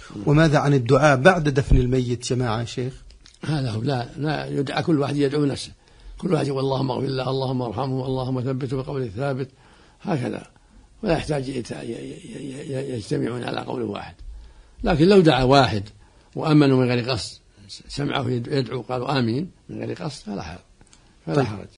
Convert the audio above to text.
وماذا عن الدعاء بعد دفن الميت جماعة يا شيخ؟ هذا هو، لا يدعى، كل واحد يدعو نفسه، كل واحد يقول اللهم اغفر له، اللهم ارحمه، اللهم ثبته بقول الثابت، هكذا، ولا يحتاج يجتمعون على قول واحد. لكن لو دعا واحد وأمنوا من غير قصد، سمعه يدعو قالوا آمين من غير قصد، فلا حرج.